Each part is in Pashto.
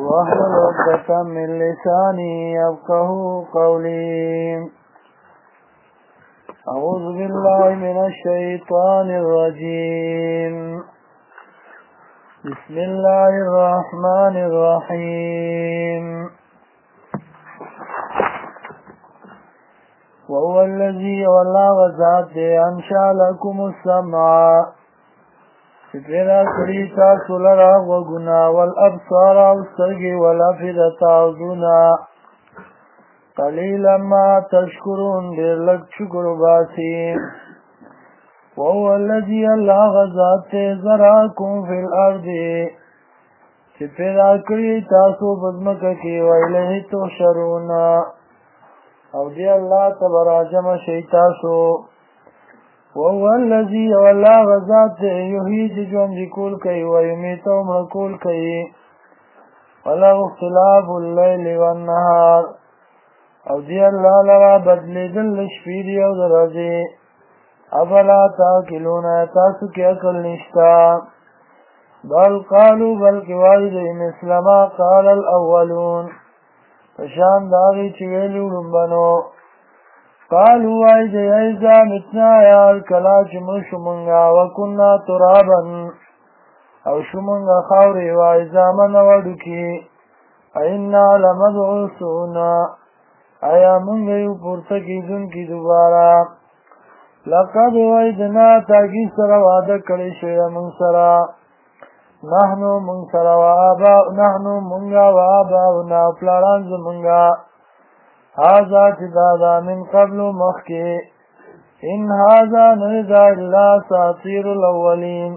واحلل عقدة من لساني يفقهوا قولي. أعوذ بالله من الشيطان الرجيم. بسم الله الرحمن الرحيم. وهو الذي والله وذات أنشأ لكم السمع پیدا کړی تاسو لرا وغنا والابصار او سترګې والافئدة او زړونه قلیلا ما تشکرون ډېر لږ شکر وباسئ. وهو الذي الله غزات زرعکم فی الارض چې پیدا کړی تاسو په ځمکه کې وإلیه تحشرون او دی الله ته به راجمع شئ تاسو. وهو الذي والله غزات يحيي ژوند کول کوي ويميت مړ کول کوي. وله اختلاف الليل والنهار او دی الله لرا بدلیدل شپې دی او ورځې. افلا تعقلون تاسو کې عقل نشته. بل قالوا بلکې وایي مثل ما قال الاولون فشان داغي چې ویلو لومبنو. قالوا وایي ایزا متنا یا الکلا چې موږ شو مونږه وکنا ترابا او شو مونږه خاورې وایزا من وډوکي اینا لمبعوثون آیا مونږ یو پورته کېدونکي دوباره. لقد وعدنا تاکي سره وعده کړی شوی مونږ سره نحنو مونږ سره نحنو مونږه وآباؤنا پلاران زمونږه هذا چې دا من قبل مخکې ان هذا نرجع الا اساطیر الاولین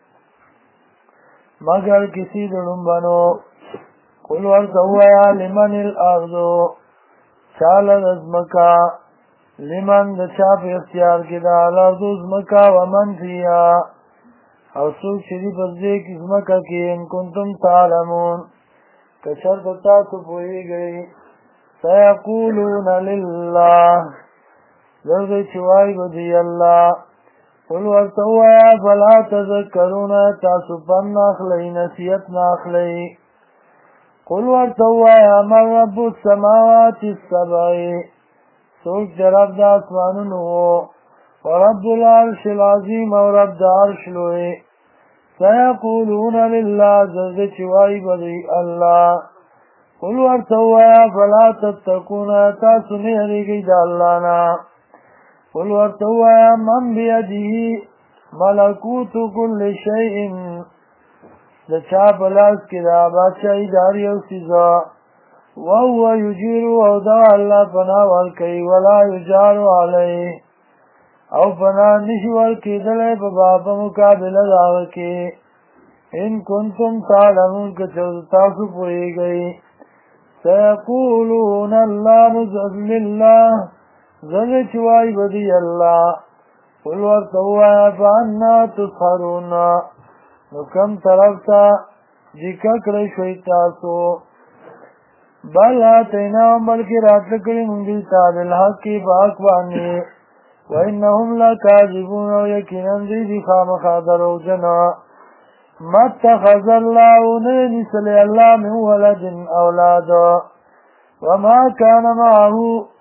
مگر کسی دړمبنو. قل ورته ووایه لمن الارض چا له ځمکه لمن د چا په اختیار کې ده الارض ځمکه ومن فیها او څوک چې دي په دې کې ځمکه کې ان کنتم تعلمون که چېرته تاسو پوهېږئ. سيقولون لله زرد چوای بدی الله. قل ورته ووایه فلا تذکرون تاسو پند ناخلئ نصیحت ناخلئ. قل ورته ووایه من رب السماوات السبع څوک چې رب د اسمانونو ورب العرش العظیم او رب د عرش لوی. سيقولون لله زرد چوای بدی الله. قل ورته ووایه فلا تتقون تاسو نه یریږئ د الله نه. قل ورته ووایه من بیده ملکوت کل شیء د چا په لاس کې ده بادشاهي د هر یو څیزه. وهو یجیر او دا الله پناه ورکوي ولا یجار علیه او پناه نشي ورکېدلی په په مقابله د هغه کې. ان کنتم تعلمون که تاسو پوهېږئ. سيقولون الله بسم الله زنه چوای بدی الله. قل ورته ووایه فانا تسحرون نو کم طرف ته جیکه کړی شوئ تاسو. بل آتیناهم بلکې راتله کړي مونږ دوی ته بالحق په حق باندې وانهم لکاذبون او یقینا دوی دي خامخا دروغجنه. ما اتخذ الله نسل الله من ولد اولاد وما كان معه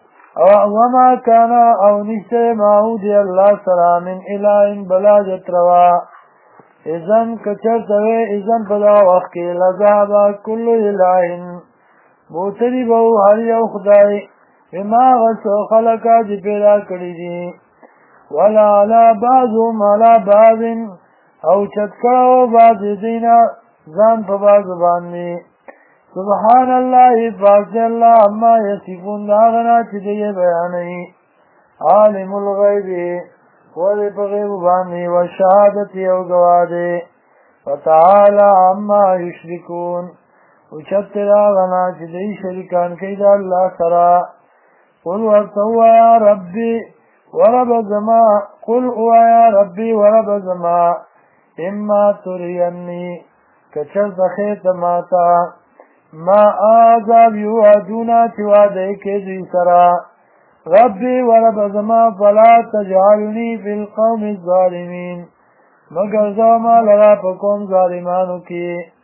او نشته معه دی الله سره من اله بلاجت روا. اذن کچرتوی اذن په دغه وخت کې لذهب كل اله بوتری به هر یو خدای بما غسو خلقا چې پیدا کړي دي ولا علی بعضهم علی بعض او چتکاو باز دینا ځان په باز باندې. سبحان الله پاک الله اما یصفون دا غنا چې دی بیانوي. عالم الغیب ولې په غیب باندې و شهادت او گواهی وتعالى عما یشرکون او چته دا غنا چې دی شریکان کوي د الله سره. قل ورته ووایه ربي ورب زما قل ووایه ربي ورب زما اما ترینی کچر دخیت ماتا ما آذاب یوعدونا چی وعده که دوی سرا. ربی ورب زما فلا تجعلنی فی القوم الظالمین مگر زما لرا پا قوم ظالمانو کی.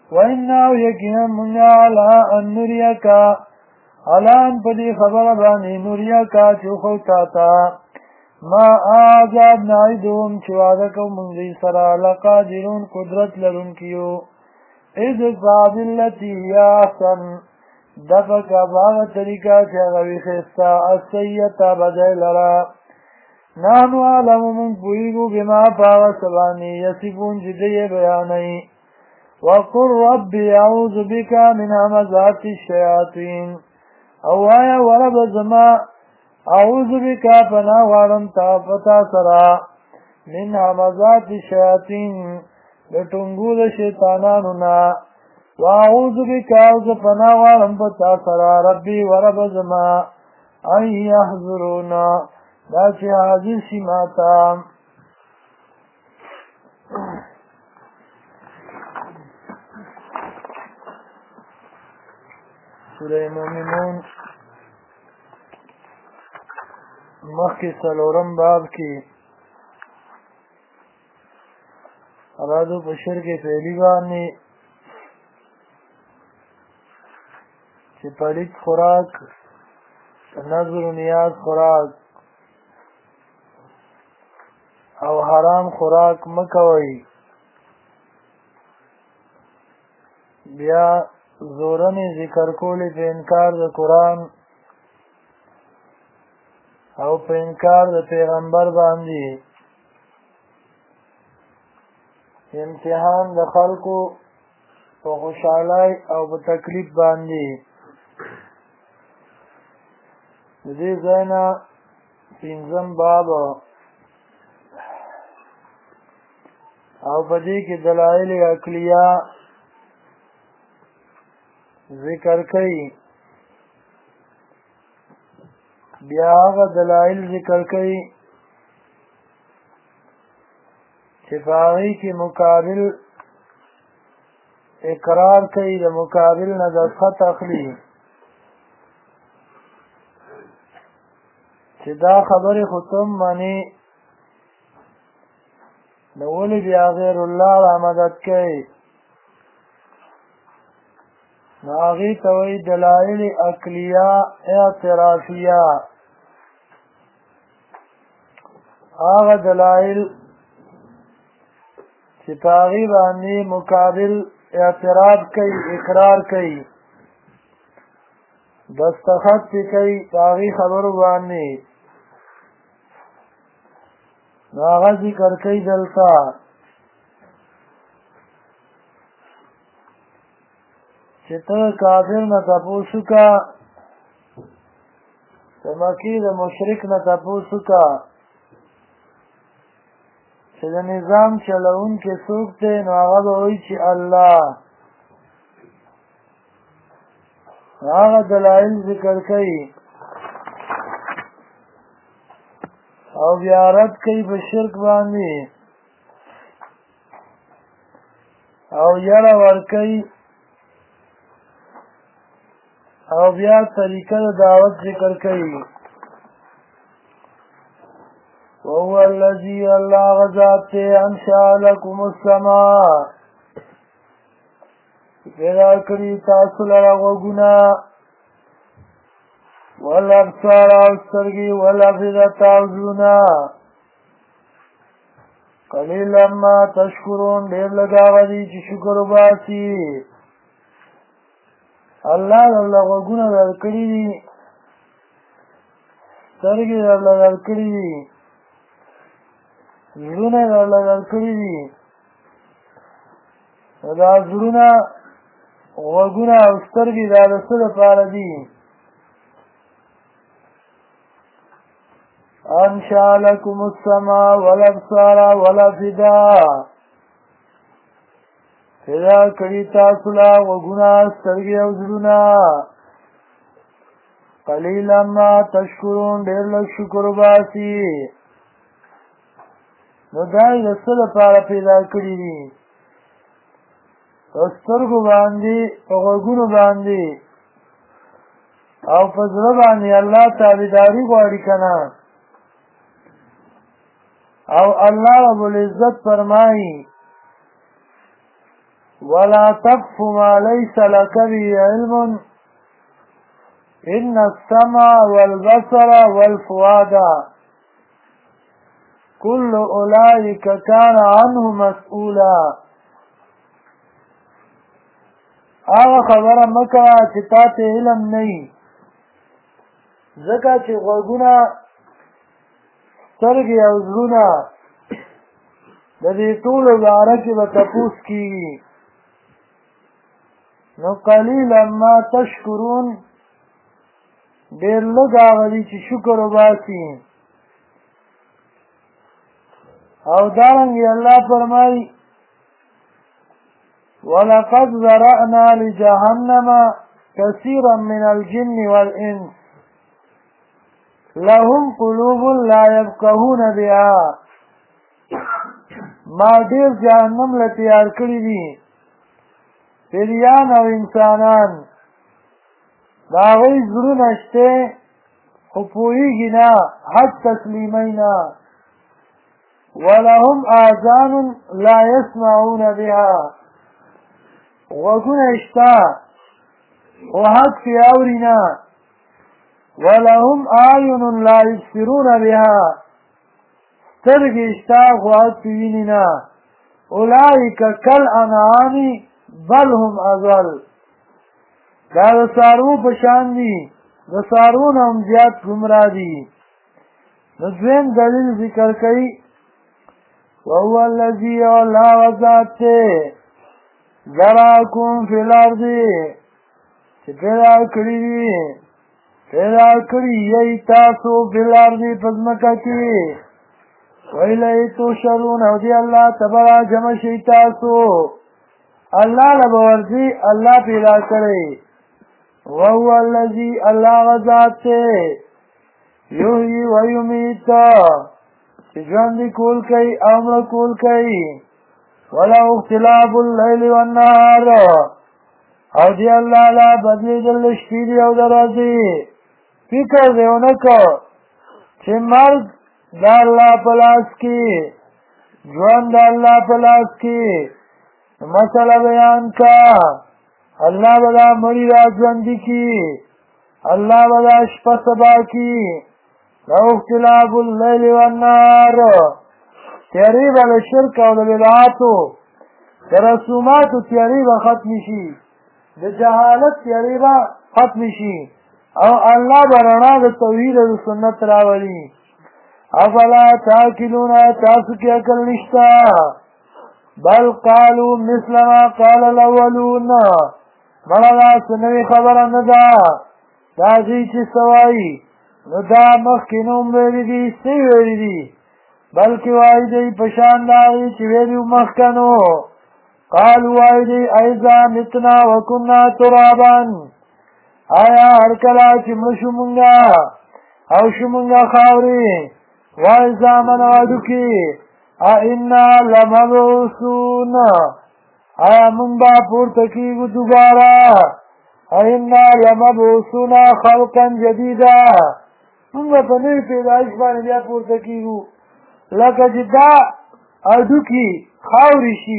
وَإِنَّا يَكِنًا مُنَّا عَلَىٰ أَن نُرِيَكَ الان په دې خبره باندې نُرِيَکَ چې وښو تا ته ما آزاد نعیدهم چې وعده کوم موږ دوی سره لقادرون قدرت لرونکي یو ادفع بالتي هي احسن دفع کا باغ طریقہ چې هغه وي ښایسته السیئة بدۍ لره نحنو اعلم موږ پوهېږو بما په هغه څه باندې یصفون چې دوی یې بیانوي وقل رب اعوذ بك من همزات الشیاطین او وایا ورب زما اعوذ بك پناه غواړم تا پتا سره من همزات الشیاطین د ټنګو د شیطانانو نه واعوذ بك او زه پناه غواړم پتا سره ربي ورب زما ان یحضرون دا چې حاضر شي ماته سوره مومنون مخکې څلورم باب کې ارادو په شرک فعلي باندې چې پلیت خوراک نظر و نیاز خوراک او حرام خوراک مکوئ بیا زورنې ذکر کولی په انکار د قرآن او په انکار د پیغمبر باندې امتحان د خلکو په خوشحالۍ او په تکلیف باندې د دې ځای نه پنځم باب او په دې کې دلایل عقلیه ذکر کوي بیا هغه دلایل ذکر کوي چې په هغې کې مقابل اقرار کوي د مقابل نه دستخط اخلي چې دا خبرې خو ته منې نو ولې بیا غیر الله را مدد کوي نو هغې ته وایي دلایل عقلیه اعترافیه هغه دلایل چې په هغې باندې مقابل اعتراف کوي اقرار کوي دستخط پې کوي په هغې خبرو باندې نو هغه ذکر کوي دلته چې ته کافر نه تپوس وکړه د مکې د مشرک نه تپوس وکړه چې د نظام چلوونکی څوک دی نو هغه به وایي چې الله هغه دلایل ذکر کوي او بیا رد کوي په شرک باندې او یره ورکوي او بیا طریقه د دعوت ذکر کوي وهو الذي الله غذات انشاء لكم السماء پیدا کړي تاسو لره غوږونه والابصار او سترګې والافئدة او زړونه قلیلا ما تشکرون ډېر لږ هغه دي چې شکر وباسي الله درله غوږونه درکړي دي سترګې درله درکړي دي زړونه درله درکړي دي نو دا زړونه غوږونه او سترګې دا د څه لپاره دي انشاء لكم السماء والابصار والافئدة پیدا کړي تاسو له غوږونه سترګې او زړونه قلیلا ما تشکرون ډېر لږ شکر وباسي نو دا یې د څه لپاره پیدا کړي دي په سترګو باندې په غوږونو باندې او په زړه باندې الله تابعداري غواړي که نه او الله رب العزت فرمایي ولا تقف ما ليس لك به علم إن السمع والبصر والفؤاد كل أولئك كان عنه مسؤولا. هغه خبره مکه چې تا ته علم نه وي، ځکه چې غوږونه، سترګې او زړونه د دې ټولو باره کې به تپوس کېږي. نو قلیلا ما تشکرون، ډېر لږ هغه دي چې شکر وباسي. او دارنګې الله فرمایي ولقد ذرأنا لجهنم كثيرا من الجن والإنس لهم قلوب لا يفقهون بها. ما ډېر جهنم له تیار کړي دي پیریان او انسانان، د هغوی زړونه شته خو پوهېږي نه، حد تسلیمۍ نه. ولهم آذان لا يسمعون بها، غوږونه شته خو حق پې اوري نه. ولهم اعین لا یبصرون بها، سترګې شته خو حق پې ویني نه. اولئک کالانعام بل هم اضل، دا د څاروو په شان دي، د څاروو نه هم زیات ګمراه دي. نو دویم دلیل ذکر کوي وهو الذي الله وذات ته ذراکم فی الارض، چې پیدا کړي دي، پیدا کړي یې تاسو فی الارض په ځمکه کې، وإلیه تحشرون، او دی الله ته به راجمع شئ تاسو. الله له به ورځي، الله پیدا کړی. وهو الذي الله وذات ته یحیی ویمیت، چې ژوندي کول کوي او مړه کول کوي. وله اختلاف اللیل والنهار، او دی الله لا بدلېدل د شپې دي او د ورځې. فکر دې ونه کړه چې مرګ د الله په لاس کې، ژوند د الله په لاس کې. مسله بیان کا، الله به دا مړي را ژوندي کي، الله به دا شپه سبا کي. له اختلاف اللیل والنهار، تیاری به له شرک او د بدعاتو، د رسوماتو تیاری به ختم شي، د جهالت تیاری به ختم شي، او الله به رڼا د توحید او د سنت راولي. افلا تاکلون، تاسو کې عقل نشته؟ بل قالوا مثل ما قال الاولون، مړه داسې نوې خبره نه ده، دا دوی چې څه وایي نو دا مخکې نه هم ویلي دي، څه یې ویلي دي، بلکې وایي دی په شان د هغې چې ویلي وو مخکنو. قالوا وایي دی ایذا متنا وکنا ترابا، آیا هر کله چې مړه شو مونږه او شو مونږه خاورې، وایذا من هډوکي ائنا لمبعوثون، آیا مونږ به پورته کېږو دوباره، ائنا لمبعوثون خلقا جدیدا، مونږ به په نوي پیدایش باندې بیا پورته کېږو. لکه چې دا هډوکي خاورې شي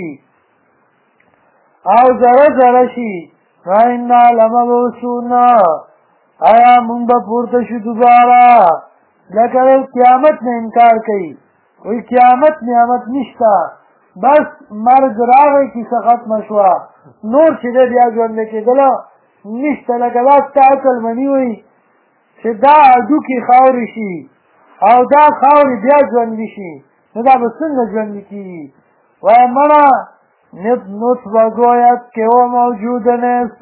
او ذره ذره شي، ائنا لمبعوثون، آیا مونږ به پورته شو دوباره. لکه قیامت نه انکار کوي، وی قیامت نعمت نشته، بس مرګ راغی کیسه ختمه شوه، نور چې دی بیا ژوندی کېدله نشته. لکه دا ستا عقل مني وی چې دا هډوکي خاورې شي او دا خاورې بیا ژوندي شي، نو دا به څنګه ژوندي کېږي؟ وایه مړه نطفه گوید که او موجود نیست،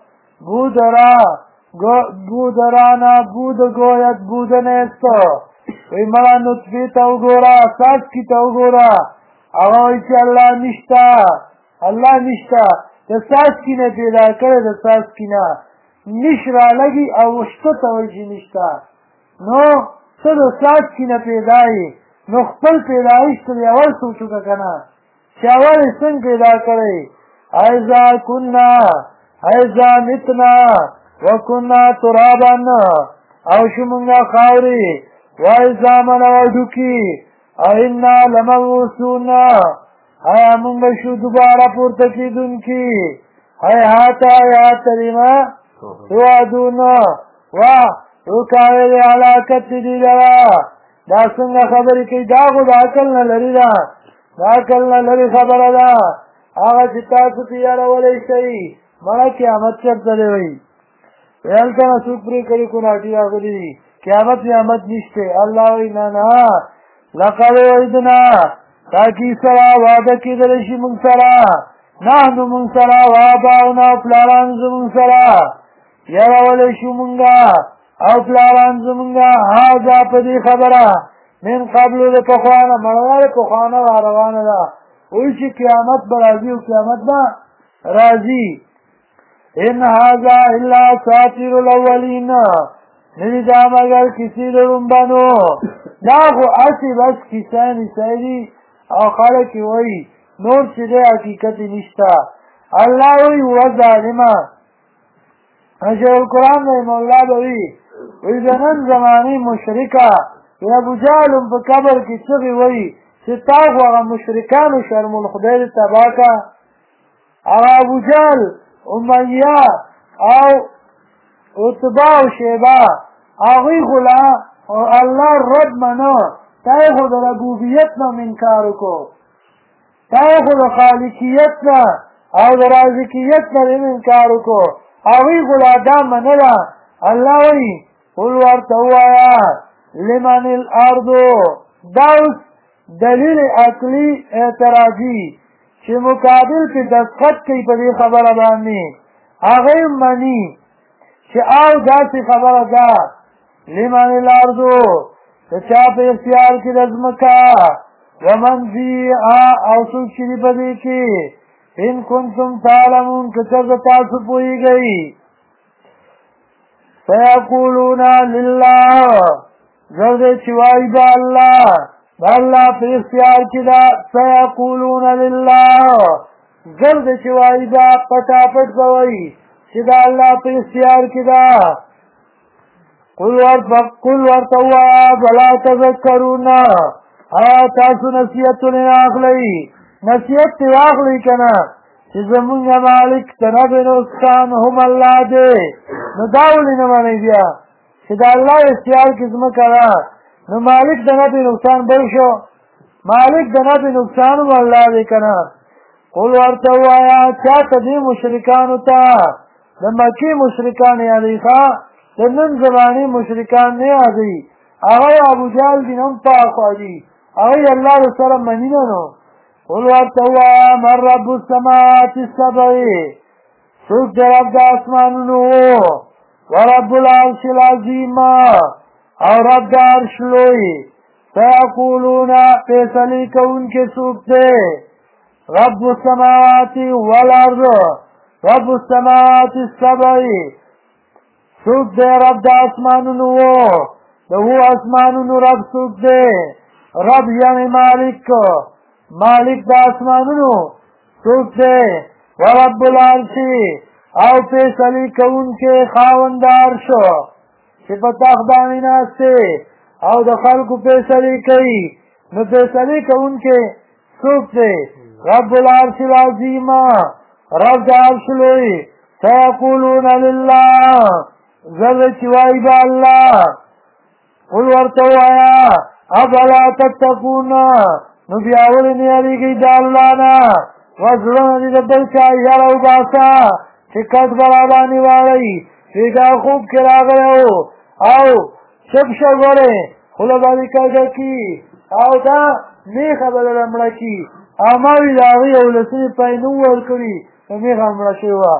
بودرانا بود گوید بود نیست. وی مړه نطفې ته وګوره، څاڅکي ته وګوره، هغه وایي چې الله نشته، الله نشته. د څاڅکي نه پیدا کړی، د څاڅکي نه نش رالګي او شته ته وایي چې نشته. نو ته د څاڅکي نه پیدا یې، نو خپل پیدایش ته دې اول سوچ وکړه که نه، چې اول یې څنګه پیدا کړی. ایذا کنا ایذا متنا وکنا ترابا، او شو مونږه خاورې، وایذا من هډوکي ائنا لمبعوثون، آیا مونږ شو دوباره پورته کېدونکي هیهات هیهات تریمه توعدون وکاویل علاقت دی لرا دا څنګه خبرې کوي دا خو د عقل نه لري ده د عقل نه لري خبره ده هغه چې تاسو پرې اړولی شئ مړه قیامت چېرته دی وایي هلته نه څوک پرې کړي کوناټي راغلي دي قیامت قیامت نشته الله وایي نه نه لقد وعدنا تاکي سره وعده کېدلی شي مونږ سره نحنو مونږ سره وآباؤنا پلاران زمونږ سره یرولی شو مونږه او پلاران زمونږه هذا په دې خبره من قبلو د پخوانه مړه د پخوانه راروانه ده وایي چې قیامت به راځي او قیامت به راځي ان هذا الا اساطیر الاولین ندی دا مگر کسی د رومبانو دا خو هسې بس کیسه نیسۍ دي او خلک یې وایي نور چې دی حقیقت یې نشته الله وایي وظالمه شیخ القرآن رحمه الله به وي وایي د نن زمانې مشرکه ابوجهل هم په قبر کې چغې وایي چې تا خو هغه مشرکانو شرم الخدای دې تباه که هغه ابوجهل امیه او عتبه او شیبه هغوی خو له الله رب منه تا یې خو د ربوبیت نه انکار وکړو تا یې خو د خالقیت نه او د رازقیت نه انکار وکړو هغوی خو لا دا منله الله وایي قل ورته ووایه لمن الارض دا اوس دلیل عقلي اعتراضي چې مقابل کې دستخط کوي په دې خبره باندې هغه مني چې او داسې خبره ده لمن الارض د چا په اختیار کې د ځمکه ومن فیها او څوک چې دي په دې کې ان کنتم تعلمون که چېرته تاسو پوهېږئ سیقولون لله زر دې چې وایي د الله د الله په اختیار کې ده سیقولون لله زر دې چې وایي دا پټاپټ به وایي چې د الله په اختیار کې ده قل ورته ووایه فلا تذکرون آیا تاسو نصیحتونه اخلئ نصیحت ترې واخلئ که نه چې زمونږ مالک د نفع نقصان هم الله دی نو دا ولې نه منئ بیا چې د الله اختیار کې ځمکه ده نو مالک د نفع نقصان بل شو مالک د نفع نقصان هم الله دی که نه قل ورته ووایه چا ته دې مشرکانو ته د مکې مشرکان یادوي ښه د نن زمانې مشرکان نه یادوي هغه ابوجهل دین هم پاخوا دي هغوی الله د سره مني نه نو قل ورته ووایه من رب السماوات السبع څوک دی رب د اسمانونو ورب العرش العظیم او رب د عرش لوی سیقولون فیصلې کوونکی څوک دی رب السماوات والارض رب السماوات السبع څوک دی رب د اسمانونو د هو اسمانونو رب څوک دی رب یعنی مالک د اسمانونو څوک دی ورب العرش او فیصلې کوونکی خاوند د عرش چې په تخت باندې ناست دی او د خلکو فیصلې کوي نو فیصلې کوونکی څوک دی رب العرش العظیم رب د عرش لوی سیقولون لله زر چې وایي به الله قل ورته ووایه افلا تتقون نو بیا ولې نه یېرېږئ د الله نه وزړونه دې د بل چا یاره وباسه چې کټ به راباندې واړئ بېګا خوب کې راغلی و او چپ شه ګورې خوله باندې کږه کي او دا میخه به دله مړه کي او ما وي د هغې یو لسمې پای نه ورکړي نو میخه مړه شوې وه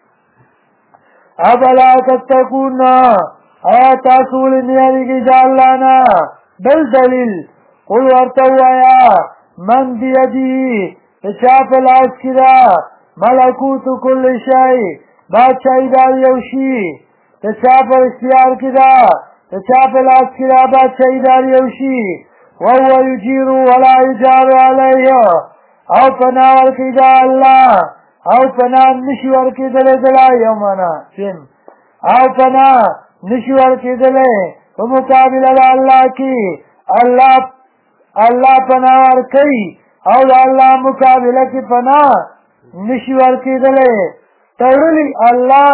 افلا تتقون آیا تاسو ولې نه یېرېږئ د الله نه بل دلیل قل ورته ووایه من بیدي د چا په لاس کې ده ملکوت کل شی بادشاهي د هر یو شي د چا په اختیار کې ده د چا په لاس کې ده بادشاهي د هر یو شي وهو یجیر ولا یجار علیه او پناه ورکوي د الله او پناه نشي ورکېدلی د لا یو معنا او پناه نشي ورکېدلی په مقابله د الله کې الله پناه ورکوي او د الله مقابله کې پناه نشي ورکېدلی تړلي الله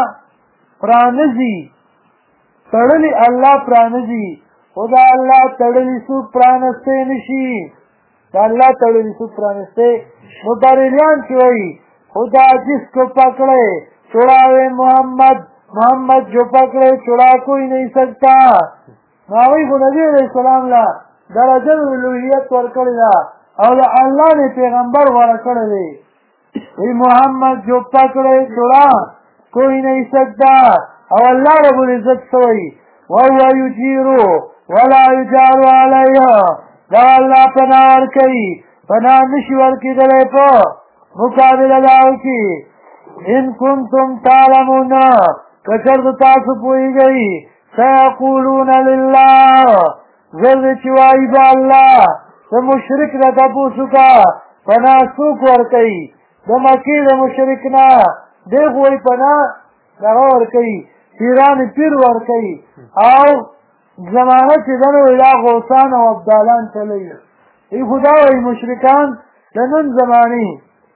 پرانځي خو د الله تړلي څوک پرانستی نشي د الله تړلي څوک پرانستی نو بریلیان چې وایي خدا جس کو پکڑے چھڑاوے محمد جو پکڑے چھڑا کوئی نہیں سکتا ناوی خو نبی علیہ السلام لا درجه الوهیت ورکړی دا او الله نے پیغمبر ورکړی دی وی محمد جو پکڑے چھڑا کوئی نہیں سکتا او الله رب العزت سوئی وهو يجير ولا يجار عليه دا الله پناه ورکوي پناه نشي ورکېدلی په مقابله داو کی ان کنتم تعلمون کچرد تاسو پوئیگئی سیقولون للہ زرد چوائی با اللہ دا مشرک دا تپوسو کا پناہ سوک ورکی دا مکی دا مشرکنا دیکھ وی پناہ دغا ورکی پیران پیر ورکی او زمانہ چی دنو الہ غوثان و عبدالان چلی ای خدا وی مشرکان لنن زمانی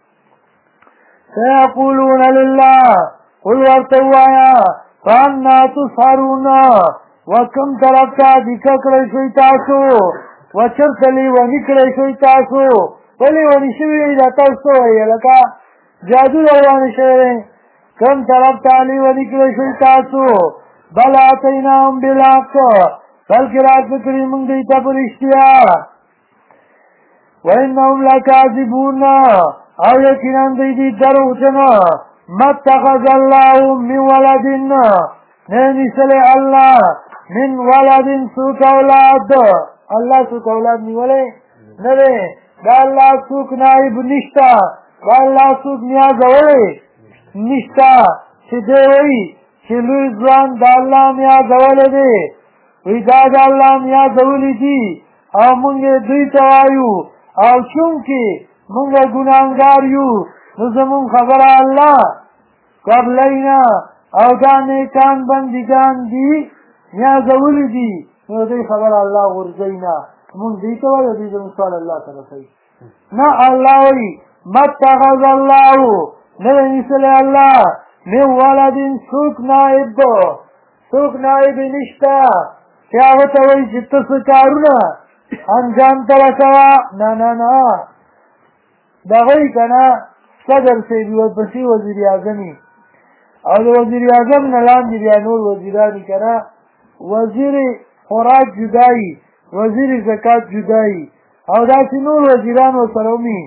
سيقولون لله قل ورتوایا فانا تسحرون وکم طرفتا دککڑی شوی تاسو وچرتلی ونکڑی شوی تاسو ولی ونشوی دا تاسو وی لکا جادو روانی شوی کم طرفتا لی ونکڑی شوی تاسو بل آتیناهم بلاک بلکہ رات بکری منگ دیتا پر اشتیا وَإِنَّهُمْ لَكَاذِبُونَ او یقیناً دیدی دروغجنا مَتَّخَذَ اللَّهُ مِنْ وَلَدٍ نیسل اللہ من ولد سوک اولاد اللہ سوک اولاد نیولے نرے دا اللہ سوک نائب نشتا دا اللہ سوک نیاز اولے نشتا چی دے وی چی لوی زوان دا اللہ نیاز اولے دے وی دا اللہ نیاز اولی دی او منگے دوی توایو او چونکی منگا گناہگار یو نزمون خبر اللہ قبلینا او دا نیکان بندگان دی نیاز اولی دی نو دی خبر اللہ غرزینا من دیتا وی دی سوال اللہ طرفی نا اللہ وی متخذ اللہ نرنسل اللہ من ولد سوک نائب نشتا کیاوتا وی جتس کارونا انجام ترکوا نا دا غی کنا صدر سے بھی ورپسی وزیر اعظمی او وزیر اعظم نلان دی بیا نور وزیرانی کنا وزیر خوراک جدائی وزیر زکاة جدائی او دا سی نور وزیران و سرومی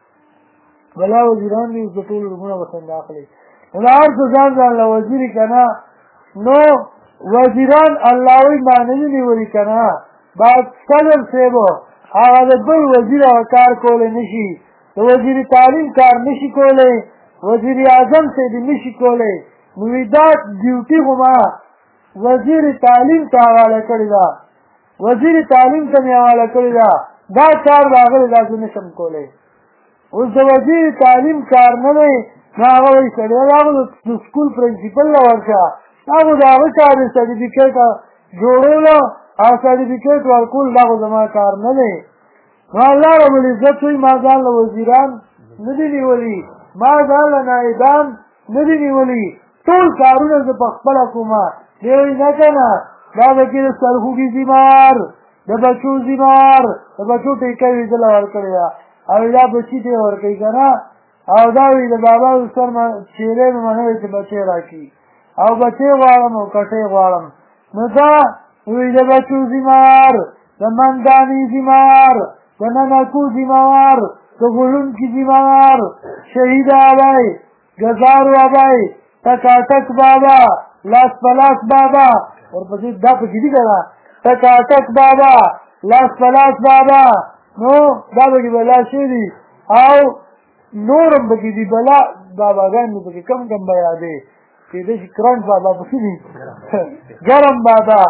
بلا وزیران دی زطول رمونا بسند آخلی دا عرص زان لوزیری کنا نو وزیران اللہوی معنی نیوری کنا بعد صدر سیبو آغا دا بل وزیر کار کولے نشی وزیر تعلیم کار نشی کولے وزیر اعظم سے دی نشی کولے نویدات ڈیوٹی گما وزیر تعلیم تا حوالہ کری دا وزیر تعلیم تا می حوالہ کری دا دا کار باغل دا نشم کولے اس دا وزیر تعلیم کار نلے ناغا وی سڑی آغا دا سکول پرنسپل لورشا آغا دا آغا کار سرٹیفکیٹ جوڑو لا او سرٹیفکیٹ ورکول داغو زمان کار نلے اللہ رب العزت ہوئی مازان لوزیران ندی نیولی مازان لنائبان ندی نیولی طول کارون از پخپل حکومہ دیوی نکنا دا بکی دا سرخوگی زیمار دا بچو زیمار دا بچو ٹیکوی دل ورکڑیا او دا بچی تے ورکی کنا او داوی دا بابا سر چیرے منوی تے بچے راکی او بچے غوارم او کٹے غوارم نو دا وی دا بچو زیمار دا مندانی زیمار دا ننکو زیمار دا غلون کی زیمار شہید آبائی گزارو آبائی تکاتک بابا لاس پلاس بابا اور پسی دا پکی دی کرا تکاتک بابا لاس پلاس بابا نو دا پکی بلا شیدی او نورم پکی دی بلا بابا گانی پکی کم کم بیا دے کہ دیشی کرنٹ بابا پکی دی گرم بابا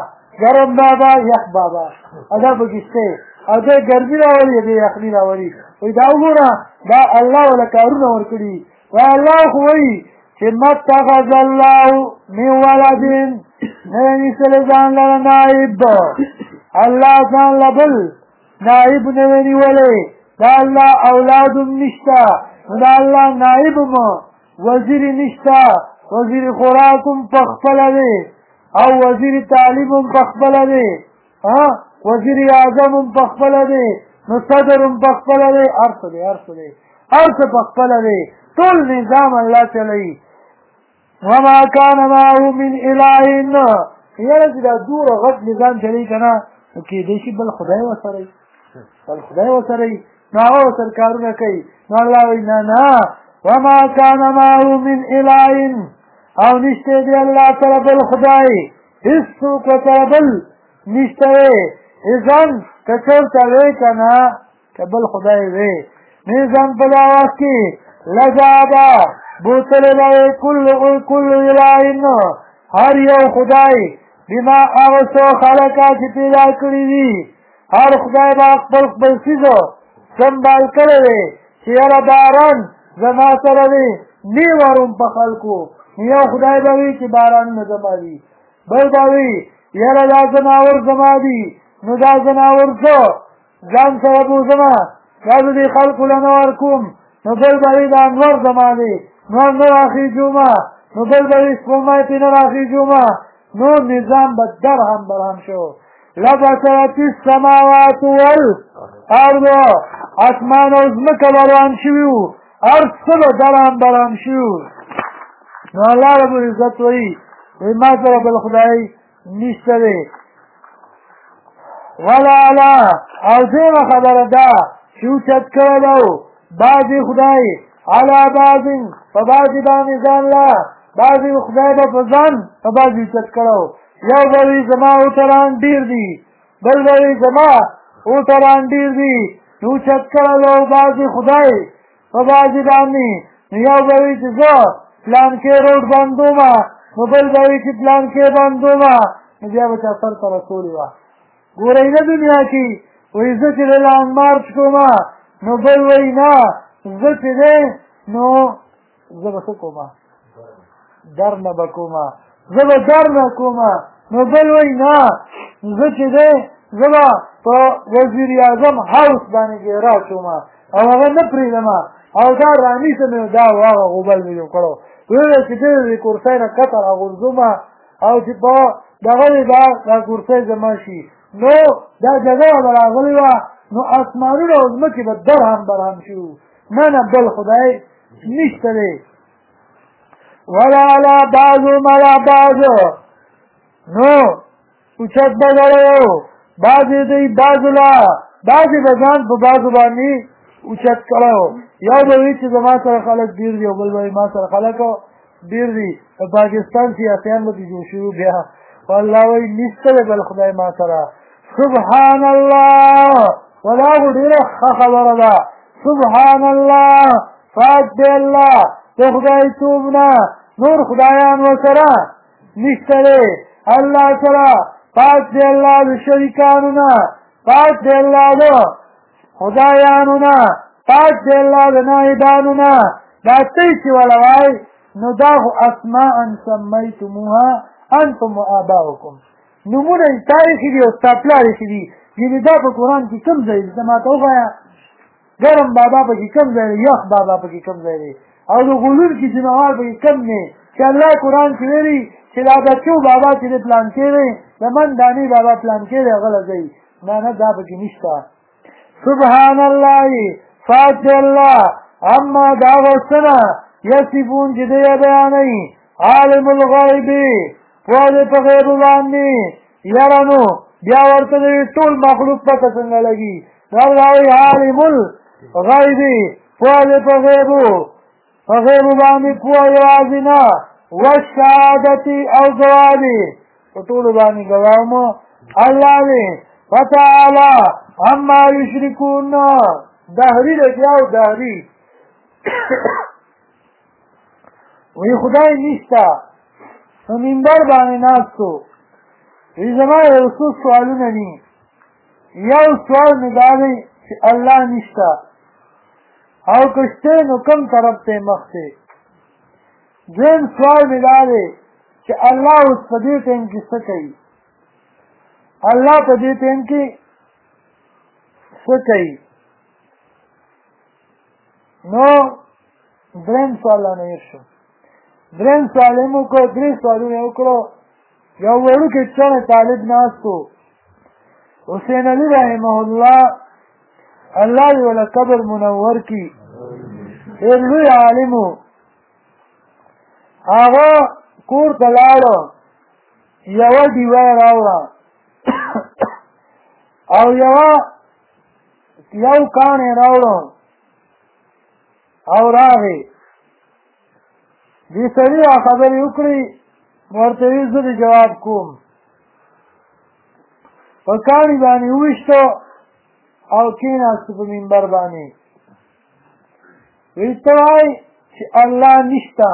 یخ بابا ادا پکی ستے او دے گرمی راولی دے یخنی راولی وی داو گونا دا اللہ والا کارون ورکڑی و اللہ خوئی چه متخذ اللہ من ولدین نینی سلزان لر نائب اللہ زان لبل نائب نوینی ولی دا الله اولاد نشتا دا الله نائب وزیر نشتا وزیر خوراکم پخپل دی او وزیر تعلیمم پخپل دی وزیر اعظمم پخپل دی نو صدرم پخپل دی ارس دی ارس پخپل دی ټول نظام الله چلی وما كان معه من اله یاره چې دا دوره غټ نظام چلی کنه کېدای شي بل خدای وسره نو هغه ورسره کارونه کوي نو الله وایي نه وما كان معه من اله او نشته دی الله سره بل خدای هیڅوک سره بل نشته اذن که چېرته وی که نه که بل خدای وی نظام په دا وخت کې لذهبه بوتلی به کل اله هر یو خدای بما هغه څه خلقه چې پیدا کړي دي هر خدای به خپل څیزو سنبال کړی دی چې یاره باران زما سره دی نی وروم په خلکو یو خدای به وي چې بارانونه زما دي بل به وي یاره دا ځناور زما دي نو دا ځناور زه ځان سره بوځمه دا زه دې خلکو له نه ورکوم نو بل به وي دا انور زما دی نو نه راخېږومه نو بل به وي سپوږمۍ پې نه راخېږومه نو نظام به درهم برهم شو لبسرت السماوات والارض اسمان او ځمکه به روان شوي وو هر څه به درهم برهم شوي وو نو الله رب العزت وایي ما سره بل خدای نشته دی ولالا او دیمه خبره ده چې اوچت کړی ده بعضې خدای علی بعضین په بعضې باندې ځان له بعضې خدای به په ځان په بعضې اوچت کړی یو به وي زما اوتران ډېر دي بل به وي زما اوتران ډېر دي نو اوچت کړی ده بعضې خدای په بعضې باندې نو یو به وي چې زه پلانکې روډ بندومه نو بل به وي چې پلانکې بندومه نو بیا به چا سر ته رسولې وه ګورئ نه دنیا کې وایي زه چې د لانګ مارچ کومه نو بل وایي نه زه چې دی نو زه به څه کومه در نه به کومه زه به در نه کومه نو بل وایي نه زه چې دی زه به په وزیر اعظم هاوس باندې ګیرا شومه او هغه نه پرېږدمه او دا رانیسه مې دا هغه غوبل مې جوړ کړو ویل چې دی د کورسۍ نه کته راغورځومه او چې په دغه دی دا کورسۍ زما شي نو دا جګړه به راغلې وه نو اسمانونه او ځمکې به درهم برهم شو نه بل خدای نشته دی ولا علی بعضهم علی بعض نو اوچت به کړی و بعضې دی بعضو له بعضې به ځان په بعضو باندې اوچت کړی و یو به وي چې زما سره خلک ډېر دي او بل به ما سره خلک ډېر دي د پاکستان سیاسیان به دې جوړ شوي بیا خو الله وایي نشته دی بل خدای ما سره سبحان الله ودا خو ډېره ښه خبره ده سبحان الله پاک دی الله د خدای توب نه نور خدایان ورسره نشته دی الله سره پاک دی الله د شریکانو نه پاک دی الله د خدایانو نه پاک دی الله د نایبانو نه دا تی چې وله وایي نو دا خو اسماء سمیتموها انتم و آباؤکم نمونه تاریخي دي او ستا پلار ایښي دي یعنې دا په قرآن کې کوم ځای دی ته ماته وښایه ګرم بابا پکې کوم ځای دی یخ بابا پکې کوم ځای دی او د غولونکي ځینوال پکې کم دی چې الله قرآن کې ویلي چې دا بچو بابا چې دی پلانکې دی د من دانې بابا پلانکې دی هغه له ځئ نه دا پکې نشته سبحان الله پاک دی الله اما دا غوښتنه یصفون چې دی یې بیانوي عالم الغیب پوه دی په غیب باندې یاره نو بیا ورته د ټول مخلوق پته څنګه لګي الله وایي عالم الغیب پوه دی په غیبو په غیبو باندې پوه یوازې نه والشهادتي او ګواه دی په ټولو باندې ګواه مو الله دی فتعالی عما یشرکون دهري دی بیا او دهري وی خدای نشته په منبر باندې ناستو وی زما یو څو سوالونه دي یو سوال مې دا دی چې الله نشته او که شته نو کوم طرف ته مخ دی دویم سوال مې دا دی چې الله اوس په دې ټایم کې څه کوي الله په دې ټایم کې څه کوي نو درېیم سوال نه هېر شو درېیم سوال یې مو وکړو 3 سوالونه یې وکړو یو وړوکی چڼی طالب ناست و حسین علي رحمه الله الله دې وله قبر منور کړي ډېر لوی عالم و هغه کور ته لاړه یوه ډیوه یې راوړه او یو کاڼی یې راوړه او راغی دې سړي خبرې وکړې ورته ویل زه دې جواب کوم په کاڼي باندې وویشته او کېناسته په منبر باندې ویل ته وایې چې الله نشته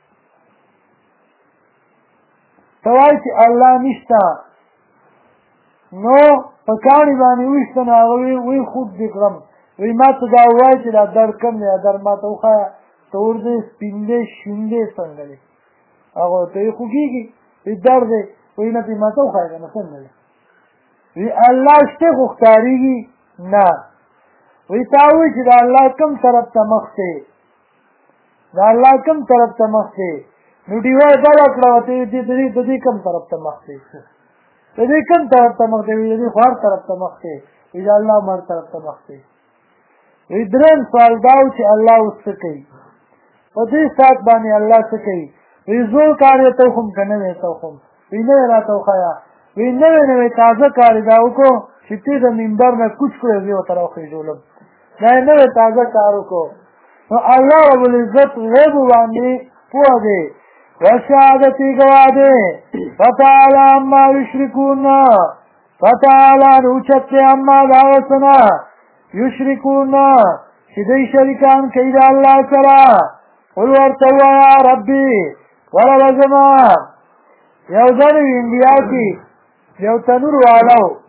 ته وایې چې الله نشته نو په کاڼي باندې وویشته نو هغه وی خوب دې کړم وی ما ته دا ووایه چې دا در کم دی در ما ته وښایه تور دی سپین دی شین دی څنګه دی هغه ورته وی خوږېږي وی در دی وی نه پې ما ته وښایه که نه څنګه دی وی الله شته خو ښکارېږي نه وی تا ووایي چې د الله کوم طرف ته مخ دی د الله کوم طرف ته مخ دی نو ډیوه یې بله کړه ورته وی د دې کوم طرف ته مخ دی د دې کوم طرف ته مخ دی وی د دې خو هر طرف ته مخ دی وی د الله هم هر طرف ته مخ دی وی درېیم سوال دا و چې الله اوس څه کوي په دې ساعت باندې الله څه کوي وی زوړ کار یې ته وښم که نوی ته وښم وی نوی راته وښیه وی نوی تازه کار یې دا وکړو چې ته د منبر نه کوچ کړې زه یې ورته راوخېژولم دا یې نوی تازه کار وکړو نو الله ربالعزت غیبو باندې پوه دی وشهادتي ګواه دی فتعالی عما یشرکون فتعالی اوچت دی عما د هغه څه نه یشرکون چې دوی شریکان کوي د الله سره قل ورته ووایه ربي وربه زما یو ځل انډیا کې یو تنور والا و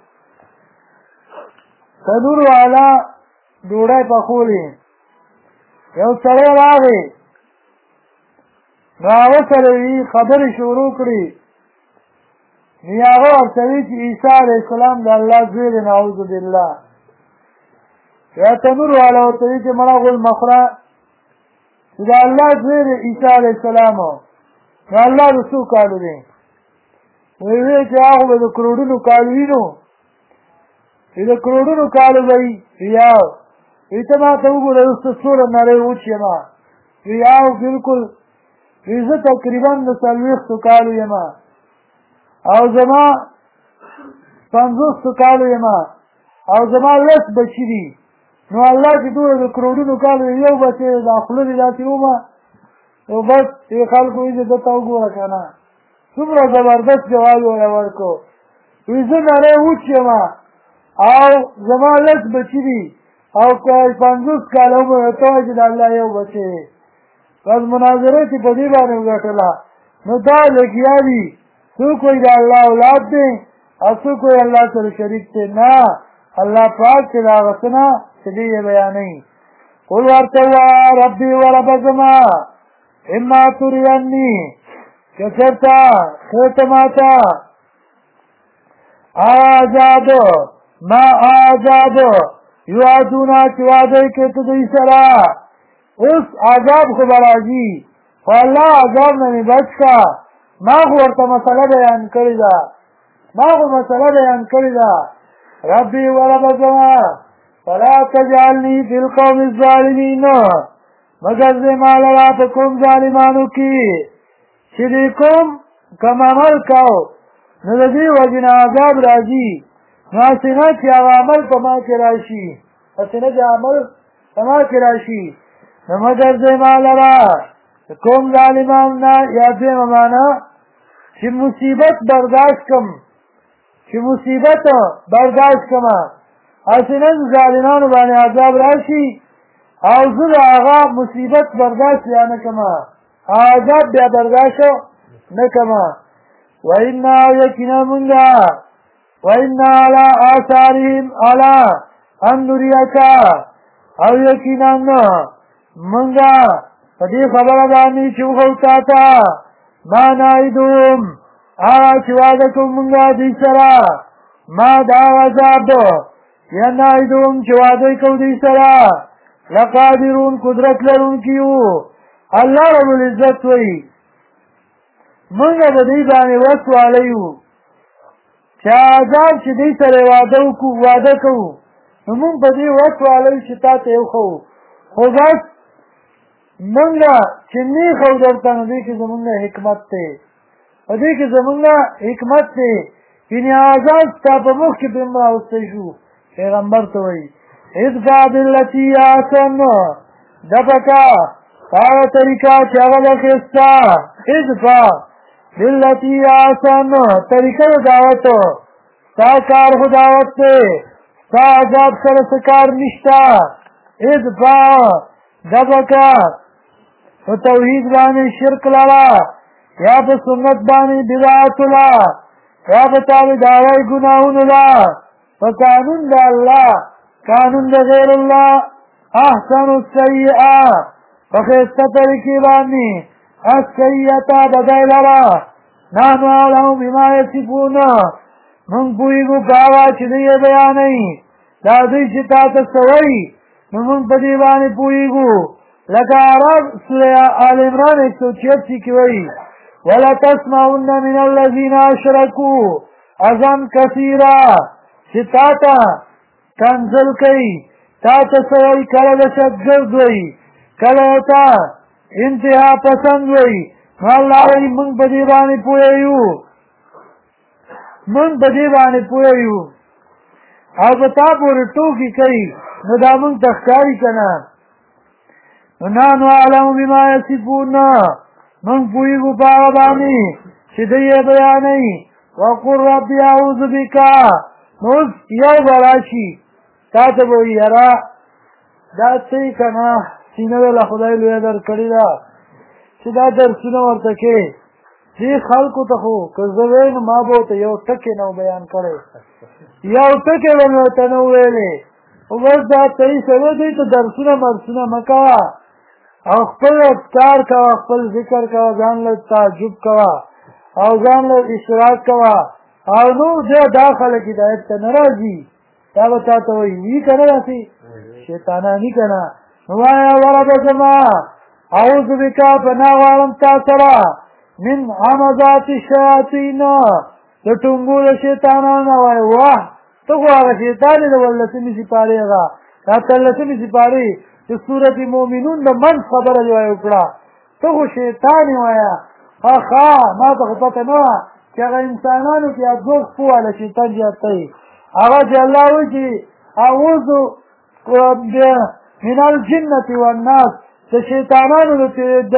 تنور والا ډوډۍ پخولې یو سړی راغی نو هغه سره یې خبرې شروع کړې نو هغه ورته وایي چې عیسی علیه السلام د الله زوی دی نعوذ بالله یا تنور والا ورته وایي چې مړه غول مه خوره چې د الله زوی دی عیسی علیه السلام نو الله د څو کالو دی ویې ویل چې هغه به د کروڑونو کالو وي نو چې د کروڑونو کالو به وي یاو وی ته ما ته وګوره اوس ته څومره نری وچ یم وی یاو بلکل وی زه تقریبا د 40 کالو یم او زما 50 کالو یم او زما 10 بچي دي نو الله چې دوی د کروڑونو کالو یو بچی دا خوله دې داسې ومه نو بس دې خلکو وایي چې دته وګوره که نه څومره زبردست جواب یې ورکړو وی زه نری وچ یم او زما 10 بچي دي او که 50 کاله عمر ته وایي چې د الله یو بچی دی بس مناظره چې په دې باندې وګټله نو دا لګیا دي څوک وایي د الله اولاد دی او څوک وایي الله سره شریک دی نه الله پاک چې د هغه څه نه چې دې یې بیانوي قل ورته ووایه ربي وربه زما اما تریني که چېرته ښې ته ماته آزادو ما آزادو یوادونه چې واده یې کړې ته دوی سره اوس عذاب خو به راځي خو الله عذاب نه مې بچ که ما خو ورته مسله بیان کړې ده ربي وربه زما فلا تجعلني في القوم الظالمین مگر زه ما لره په کوم ظالمانو کې چې دې کوم کم عمل کو نو د دې وجې نه عذاب راځي نو هسې نه چې هغه عمل په ما کې راشي نو مگر زه ما لره د کوم ظالمانو نه یا دویمه معنا چې مصیبت برداشت کمه هسې نن ظالمانو باندې عذاب راشي او زه د هغه مصیبت برداشت بیا نه کمه عذاب بیا برداشت نه کمه وإنا یقینا مونږه وإنا على آثارهم على أن نريك او یقینا مونږه په دې خبره باندې چې وښیو تا ته ما نعدهم هغه چې وعده کوو مونږه دوی سره ما دا عذاب یا نعدهم چې وعده یې کوو دوی سره لقادرون قدرت لرونکي یو. الله رب العزت وایي موږ به دوی باندې وس والی یو چې عذاب چې دوی سره واده کوو نو موږ به دوی وس والی چې تا ته یو ښه خو بس موږ چې نه ښو درته نو دې کې زمونږ حکمت دی په دې کې زمونږ حکمت دی یعنې عذاب ستا په مخ کې بیم راوستی شو پیغمبر ته وایي ادفع بالتي احسن دفکه هغه طریقه چې هغه ده ښایسته ادفع بالتي احسن طریقه د دعوت ستا کار خو دعوت دی ستا عذاب سره څه کار نشته ادفع دفکه په توحید باندې شرک لره یا په سنت باندې بدعت له یا په تابعدارۍ ګناهونو له په قانون د الله قانون د غیر الله احسن السیئه په ښایسته طریقې باندې السیئه بدی لره نحن اعلم بما یصفون موږ پوهېږو په هغه چې دوی یې بیانوي دا دوی چې تا ته څه وایي نو موږ په دې باندې پوهېږو لکه عرب سوره آل عمران 186 کې وایي ولتسمعن من الذين اشركوا اذى كثيرا چې تا ته کنزل کوي تا ته څه وایي کله دهشتګرد وایي کله ته انتها پسند وایي نو الله وایي موږ په دې باندې پوه یو موږ په دې باندې پوه یو او په تا پورې ټوکې کوي نو دا موږ ته ښکاري که نه نو نحن اعلم بما یصفون موږ پوهېږو په هغه باندې چې دوی یې بیانوي وقل رب اعوذ بک نو اوس یو به راشي تا ته به وایي یاره دا څه یې که نه سینه دله خدای لویه درکړې ده چې دا درسونه ورته کې دې خلکو ته خو که زه وی نو ما به ورته یو ټکې نه بیان کړی یو ټکې به مې ورته نه ویلې خو بس دا صحیح سوی دوی ته درسونه مرسونه مه کوه او خپل اذکار کوه خپل ذکر کوه ځان له تعجب کوه او ځان له اشراک کوه او نور دا خلک هدایت ته نه راځي دا به تا ته وایي وي که نه داسې شیطاناني که نه نو وایه وربه زما اعوذ بک پناه غواړم تا سره من همزات الشیاطین د ټونګو د شیطانانو نه وایه واه ته خو هغه شیطان یې د ولسمې سپارې هغه دا اتلسمې سپارې چې سورت مومنون د منځ خبره دې وایه وکړه ته خو شیطان یې وایه ښه ما ته خو پته نه وه چې هغه انسانانو کې ادوس پوهه شیطان زیاته وي هغه چې الله وایي چې اعوذ من الجنة والناس د شیطانانو د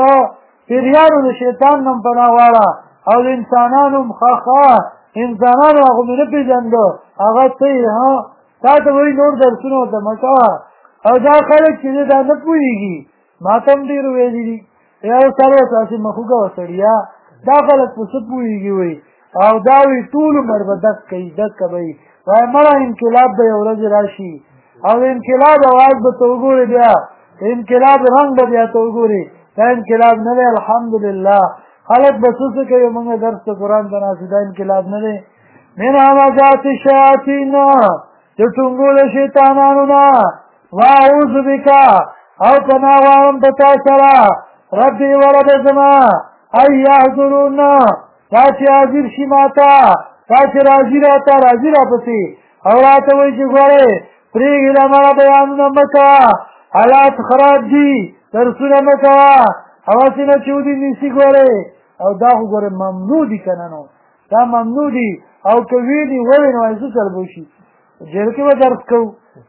پیریانو د شیطان نم پناه واړه او د انسانانو ښه انسانانو هغه مې نه پېژانده هغه ته یې تا ته وایي نور درسونه ورته مه کوه او دا خلک چې دی دا نه پوهېږي ما ته هم ډېر ویلي دي یو سره ورته هسې مخوږه وه سړیا دا خلک په څه پوهېږي وایي او دا وایي ټول عمر به دک کوي دکه به وي وایي مړه انقلاب به یو ورځ راشي او د انقلاب اواز به ته وګورې بیا د انقلاب رنګ به بیا ته وګورې دا انقلاب نه دی الحمدلله خلک به څه څه کوي مونږ درس د قرآن ته ناستو دا انقلاب نه دی من همزات الشیاطین د ټونګو د شیطانانو نه واعوذ بک او پناه غواړم په تا سره ربي وربه زما ان یحضرون دا چې حاضر شي ما ته دا چې راځي راته راځي راپسې او راته وایي چې ګورې پرېږدې دا مړه بیانونه مه کوه حالات خراب دي درسونه مه کوه هغسې نه چې ودې نیسي ګورې او دا خو ګورې ممنوع دي که نه نو دا ممنوع دي او که ویني ووایي نو وایي څه چل به وشي جیل کې به درس کوو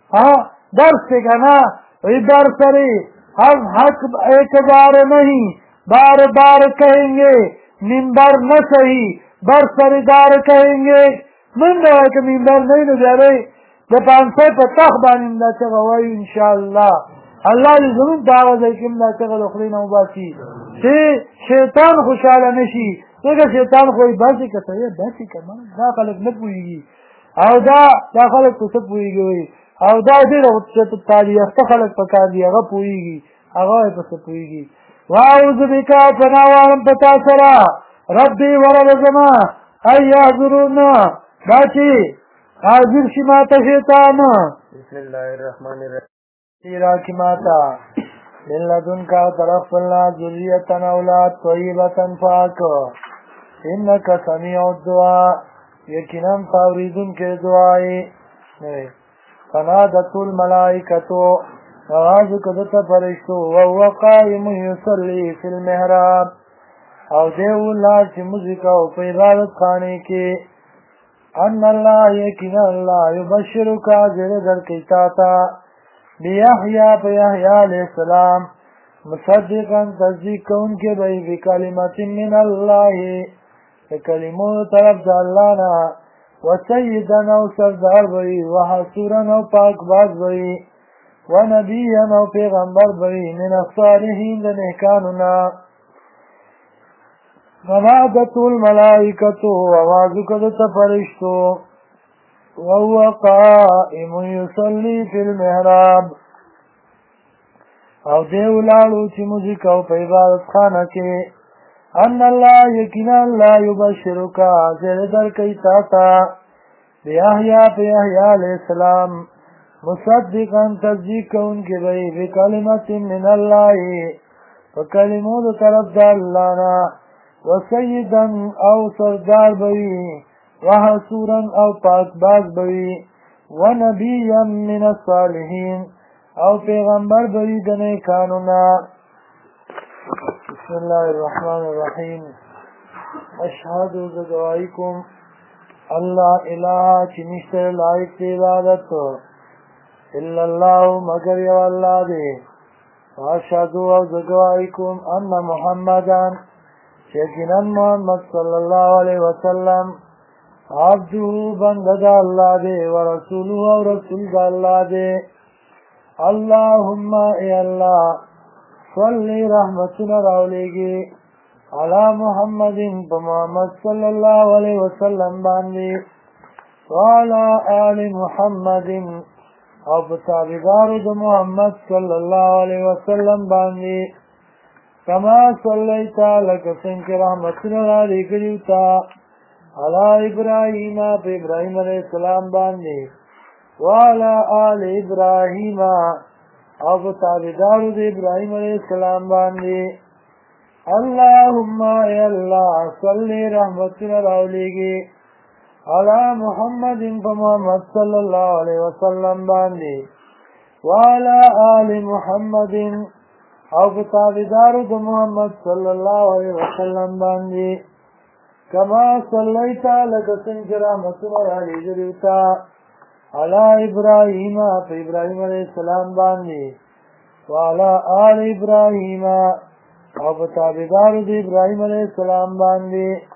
درس دی که نه وایي در سرے ہم حق ایک بار نہیں بار بار کہیں گے منبر نہ صحیح بر سردار کہیں گے من دا کہ منبر نہیں نو جارے د 500 په تخ باندې دا څنګه وایي ان شاء الله الله دې زموږ دا وځي کوم دا څنګه د خپل نو باسي چې شیطان خوشاله نشي څنګه شیطان خو یې باسي کته یې باسي کما دا خلک نه پويږي او دا خلک څه پويږي او دا دې چې تاریخ ته خلک پکار دی هغه پويږي هغه په څه پويږي واعوذ بک فناوالم پتا سرا ربي ورزما اي يحضرون باچی حاضر شي ما ته شیطان. بسم الله الرحمن الرحیم. راکی ماتا للذن کا طرف اللہ ذریتا اولاد طیبتا پاک انکا سمیع الدعا یقیناً تاوریدن کے دعائی فنادت الملائکتو آواز کدت فرشتو وهو قائم یصلی فی المحراب او دیو اللہ چی مزکو پی عبادت خانے کی ان اللہ یقین اللہ یبشرکا زردر کیتاتا بیحیاء پی یحیاء علیہ السلام مصدقا تصدیق کون کے بئی بکلمت من اللہ کلمو طرف دا اللہ نا وسیدا او سردار بئی وحسورا او پاک باز بئی ونبیا او پیغمبر بئی من الصالحین دا نحکاننا فنادت الملائکتو آوازو کدت فرشتو وهو قائم یصلی فی المحراب او دیو لالو چی مزکو پی عبادت خانہ کے ان اللہ یقینا اللہ یبشرکا زیر در کئی تاتا بیحیاء پی یحیاء علیہ السلام مصدقا تصدیق کون کے بئی بکلمت من اللہ فکلمون طرف دا اللہ نا وسیدا او سردار بئی وحسورا او پاک باز بئی ونبیا من الصالحین او پیغمبر بئی دنے کانونا بسم اللہ الرحمن الرحیم اشہد زدوائیکم اللہ الہ چنشتر لائق دی عبادت الا اللہ مگر یو اللہ دے واشہدو او زدوائیکم ان محمدان یقینا محمد صلی اللہ علیہ وسلم عبدو بندہ اللہ دے ورسولو او رسول دا اللہ دے اللہم اے اللہ صلی رحمتنا راولیگی علی محمد پا محمد صلی اللہ علیہ وسلم باندی وعلا آل محمد او پتابدار دا محمد صلی اللہ علیہ وسلم باندی کما صلیتا لکسن کے رحمتنا راولیگیتا علی ابراہیم پا ابراہیم علیہ السلام باندی وعلا آل ابراہیم او تابدارو دی ابراہیم علیہ السلام باندی اللہم اے اللہ صلی رحمتنا راولیگی علی محمد پا محمد صلی اللہ علیہ وسلم باندی وعلا آل محمد او تابدارو دی محمد صلی اللہ علیہ وسلم باندی کما صلیتا لکسن کی رحمتنا راولیگیتا علی ابراہیم پا ابراہیم علیہ السلام باندی وعلا آل ابراہیم او پا تابدارو دی ابراہیم علیہ السلام باندی